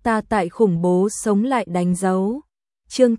Ta tại khủng bố sống lại đánh dấu. Chương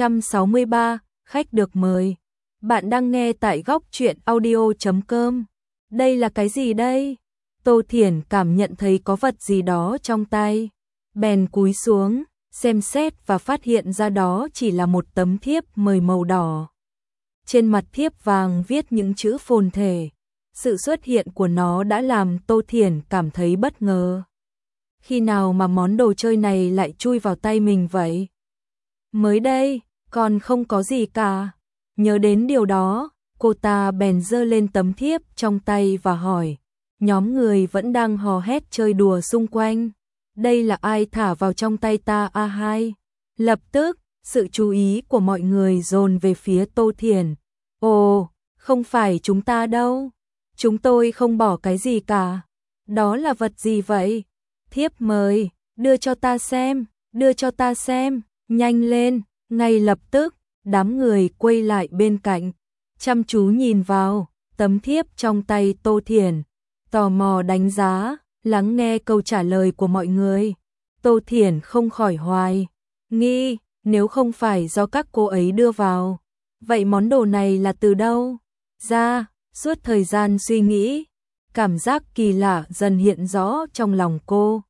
863, khách được mời. Bạn đang nghe tại góc truyện audio.com. Đây là cái gì đây? Tô Thiển cảm nhận thấy có vật gì đó trong tay. Bèn cúi xuống, xem xét và phát hiện ra đó chỉ là một tấm thiếp mời màu đỏ. Trên mặt thiếp vàng viết những chữ phồn thể. Sự xuất hiện của nó đã làm Tô Thiển cảm thấy bất ngờ. Khi nào mà món đồ chơi này lại chui vào tay mình vậy? Mới đây, còn không có gì cả. Nhớ đến điều đó, cô ta bèn giơ lên tấm thiếp trong tay và hỏi. Nhóm người vẫn đang hò hét chơi đùa xung quanh. Đây là ai thả vào trong tay ta a hai? Lập tức, sự chú ý của mọi người dồn về phía Tô Thiển. Ồ, không phải chúng ta đâu. Chúng tôi không bỏ cái gì cả. Đó là vật gì vậy? Thiếp mời, đưa cho ta xem, đưa cho ta xem, nhanh lên. Ngay lập tức, đám người quay lại bên cạnh, chăm chú nhìn vào tấm thiếp trong tay Tô Thiển, tò mò đánh giá, lắng nghe câu trả lời của mọi người. Tô Thiển không khỏi hoài nghi, nếu không phải do các cô ấy đưa vào, vậy món đồ này là từ đâu ra? Suốt thời gian suy nghĩ, cảm giác kỳ lạ dần hiện rõ trong lòng cô.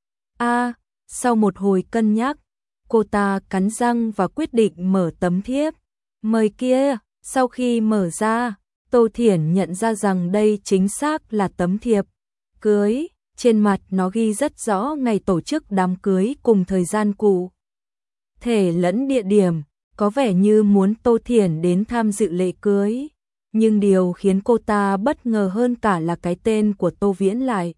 Sau một hồi cân nhắc, cô ta cắn răng và quyết định mở tấm thiếp mời kia. Sau khi mở ra, Tô Thiển nhận ra rằng đây chính xác là tấm thiệp cưới. Trên mặt nó ghi rất rõ ngày tổ chức đám cưới cùng thời gian cụ thể lẫn địa điểm, có vẻ như muốn Tô Thiển đến tham dự lễ cưới. Nhưng điều khiến cô ta bất ngờ hơn cả là cái tên của Tô Viễn lại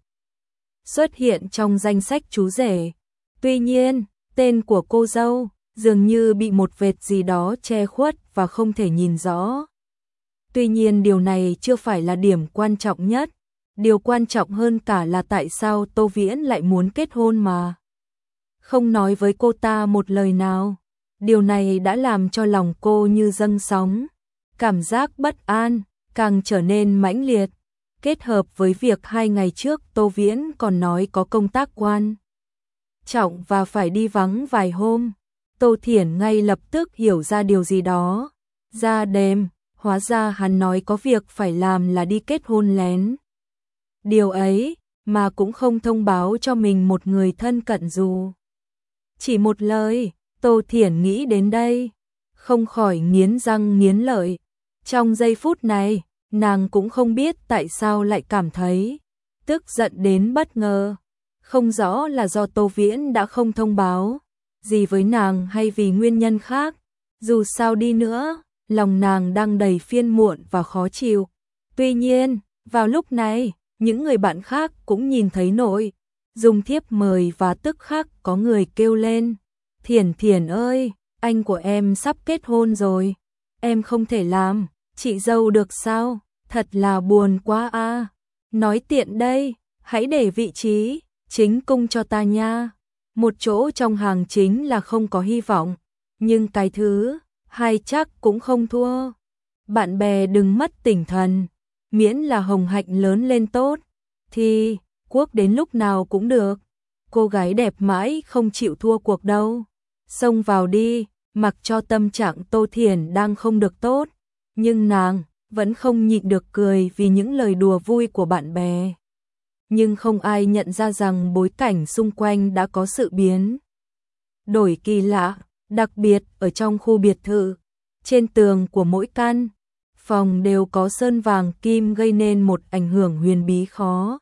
xuất hiện trong danh sách chú rể. Tuy nhiên, tên của cô dâu dường như bị một vệt gì đó che khuất và không thể nhìn rõ. Tuy nhiên điều này chưa phải là điểm quan trọng nhất. Điều quan trọng hơn cả là tại sao Tô Viễn lại muốn kết hôn mà không nói với cô ta một lời nào. Điều này đã làm cho lòng cô như dâng sóng. Cảm giác bất an càng trở nên mãnh liệt. Kết hợp với việc 2 ngày trước Tô Viễn còn nói có công tác quan trọng và phải đi vắng vài hôm, Tô Thiển ngay lập tức hiểu ra điều gì đó. Ra đêm, hóa ra hắn nói có việc phải làm là đi kết hôn lén. Điều ấy mà cũng không thông báo cho mình một người thân cận dù chỉ một lời. Tô Thiển nghĩ đến đây, không khỏi nghiến răng nghiến lợi. Trong giây phút này, nàng cũng không biết tại sao lại cảm thấy tức giận đến bất ngờ. Không rõ là do Tô Viễn đã không thông báo gì với nàng hay vì nguyên nhân khác. Dù sao đi nữa, lòng nàng đang đầy phiền muộn và khó chịu. Tuy nhiên, vào lúc này, những người bạn khác cũng nhìn thấy nội dung thiếp mời và tức khắc có người kêu lên. Thiển Thiển ơi, anh của em sắp kết hôn rồi. Em không thể làm chị dâu được sao? Thật là buồn quá a. Nói tiện đây, hãy để vị trí chính cung cho ta nha. Một chỗ trong hàng chính là không có hy vọng, nhưng cái thứ hai chắc cũng không thua. Bạn bè đừng mất tinh thần, miễn là hồng hạnh lớn lên tốt, thì quốc đến lúc nào cũng được. Cô gái đẹp mãi không chịu thua cuộc đâu. Xông vào đi, mặc cho tâm trạng Tô Thiển đang không được tốt, nhưng nàng vẫn không nhịn được cười vì những lời đùa vui của bạn bè. Nhưng không ai nhận ra rằng bối cảnh xung quanh đã có sự biến đổi kỳ lạ, đặc biệt ở trong khu biệt thự. Trên tường của mỗi căn phòng đều có sơn vàng kim gây nên một ảnh hưởng huyền bí khó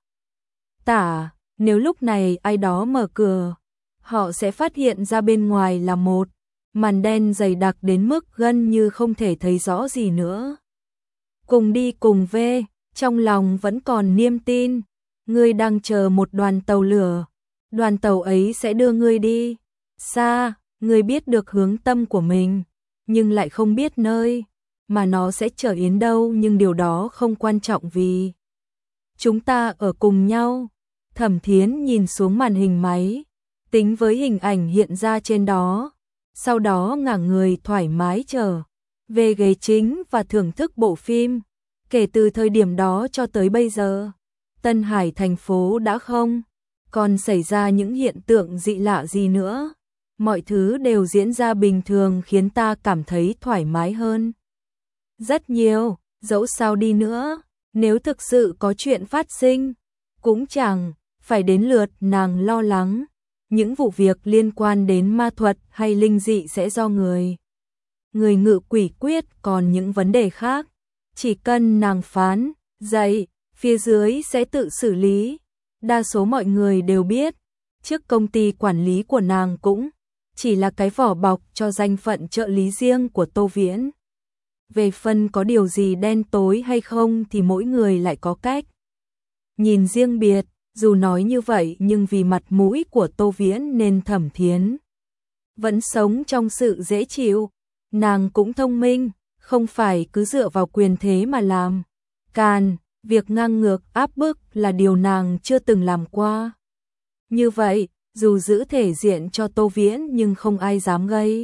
tả. Nếu lúc này ai đó mở cửa, họ sẽ phát hiện ra bên ngoài là một màn đen dày đặc đến mức gần như không thể thấy rõ gì nữa. Cùng đi cùng về, trong lòng vẫn còn niềm tin. Ngươi đang chờ một đoàn tàu lửa. Đoàn tàu ấy sẽ đưa ngươi đi xa. Ngươi biết được hướng tâm của mình, nhưng lại không biết nơi mà nó sẽ chở đến đâu. Nhưng điều đó không quan trọng vì chúng ta ở cùng nhau. Thẩm Thiến nhìn xuống màn hình máy, tính với hình ảnh hiện ra trên đó. Sau đó ngả người thoải mái trở về ghế chính và thưởng thức bộ phim. Kể từ thời điểm đó cho tới bây giờ, Tân Hải thành phố đã không còn xảy ra những hiện tượng dị lạ gì nữa. Mọi thứ đều diễn ra bình thường khiến ta cảm thấy thoải mái hơn rất nhiều. Dẫu sao đi nữa, nếu thực sự có chuyện phát sinh, cũng chẳng phải đến lượt nàng lo lắng. Những vụ việc liên quan đến ma thuật hay linh dị sẽ do người ngự quỷ quyết, còn những vấn đề khác, chỉ cần nàng phán dạy, phía dưới sẽ tự xử lý. Đa số mọi người đều biết, trước công ty quản lý của nàng cũng chỉ là cái vỏ bọc cho danh phận trợ lý riêng của Tô Viễn. Về phần có điều gì đen tối hay không thì mỗi người lại có cách nhìn riêng biệt. Dù nói như vậy nhưng vì mặt mũi của Tô Viễn nên Thẩm Thiến vẫn sống trong sự dễ chịu. Nàng cũng thông minh, không phải cứ dựa vào quyền thế mà làm càn. Việc ngang ngược áp bức là điều nàng chưa từng làm qua. Như vậy, dù giữ thể diện cho Tô Viễn nhưng không ai dám gây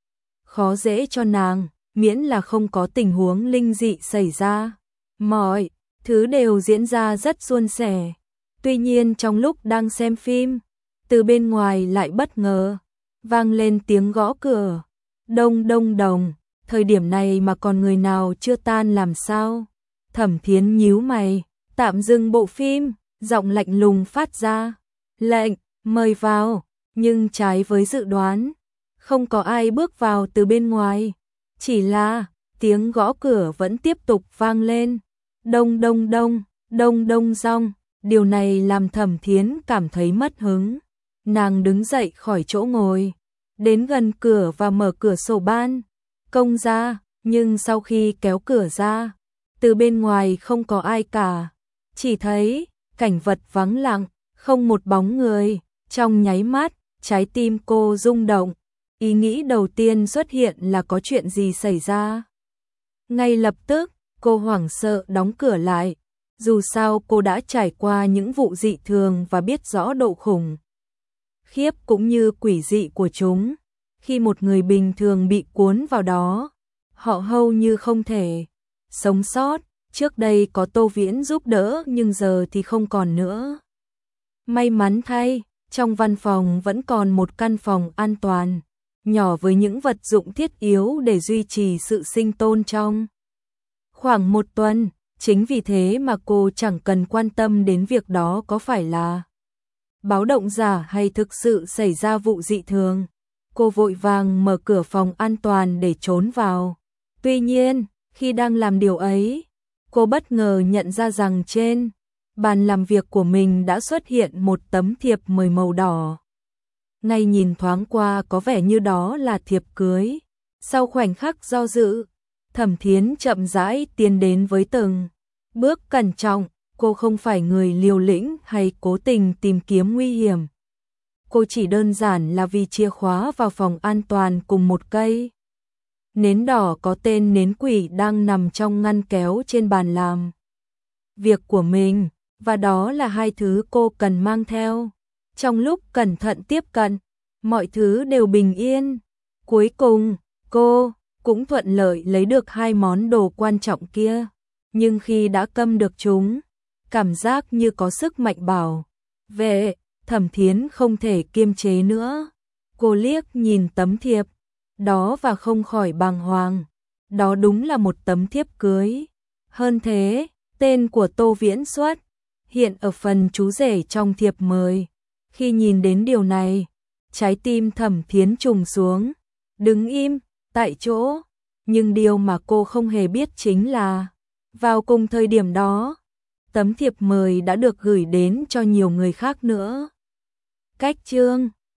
khó dễ cho nàng, miễn là không có tình huống linh dị xảy ra. Mọi thứ đều diễn ra rất suôn sẻ. Tuy nhiên trong lúc đang xem phim, từ bên ngoài lại bất ngờ vang lên tiếng gõ cửa. Đông đông đồng, thời điểm này mà còn người nào chưa tan làm sao? Thẩm Thiến nhíu mày, tạm dừng bộ phim, giọng lạnh lùng phát ra. Lệnh, mời vào, nhưng trái với dự đoán, không có ai bước vào từ bên ngoài. Chỉ là, tiếng gõ cửa vẫn tiếp tục vang lên. Đông đông đông, đông đông dong. Điều này làm Thẩm Thiến cảm thấy mất hứng. Nàng đứng dậy khỏi chỗ ngồi, đến gần cửa và mở cửa sổ ban công ra, nhưng sau khi kéo cửa ra, từ bên ngoài không có ai cả, chỉ thấy cảnh vật vắng lặng, không một bóng người. Trong nháy mắt, trái tim cô rung động, ý nghĩ đầu tiên xuất hiện là có chuyện gì xảy ra. Ngay lập tức, cô hoảng sợ đóng cửa lại. Dù sao cô đã trải qua những vụ dị thường và biết rõ độ khủng khiếp cũng như quỷ dị của chúng. Khi một người bình thường bị cuốn vào đó, họ hầu như không thể sống sót. Trước đây có Tô Viễn giúp đỡ nhưng giờ thì không còn nữa. May mắn thay, trong văn phòng vẫn còn một căn phòng an toàn, nhỏ với những vật dụng thiết yếu để duy trì sự sinh tồn trong khoảng 1 tuần. Chính vì thế mà cô chẳng cần quan tâm đến việc đó có phải là báo động giả hay thực sự xảy ra vụ dị thường. Cô vội vàng mở cửa phòng an toàn để trốn vào. Tuy nhiên, khi đang làm điều ấy, cô bất ngờ nhận ra rằng trên bàn làm việc của mình đã xuất hiện một tấm thiệp mời màu đỏ. Ngay nhìn thoáng qua có vẻ như đó là thiệp cưới. Sau khoảnh khắc do dự, Thẩm Thiến chậm rãi tiến đến với từng bước cẩn trọng. Cô không phải người liều lĩnh hay cố tình tìm kiếm nguy hiểm. Cô chỉ đơn giản là vì chìa khóa vào phòng an toàn cùng một cây nến đỏ có tên nến quỷ đang nằm trong ngăn kéo trên bàn làm việc của mình, và đó là hai thứ cô cần mang theo. Trong lúc cẩn thận tiếp cận, mọi thứ đều bình yên. Cuối cùng, cô cũng thuận lợi lấy được 2 món đồ quan trọng kia. Nhưng khi đã câm được chúng, cảm giác như có sức mạnh bảo vệ, Thẩm Thiến không thể kiềm chế nữa. Cô liếc nhìn tấm thiệp đó và không khỏi bàng hoàng. Đó đúng là một tấm thiệp cưới. Hơn thế, tên của Tô Viễn xuất hiện ở phần chú rể trong thiệp mời. Khi nhìn đến điều này, trái tim Thẩm Thiến trùng xuống, đứng im tại chỗ. Nhưng điều mà cô không hề biết chính là, vào cùng thời điểm đó, tấm thiệp mời đã được gửi đến cho nhiều người khác nữa. Cách chương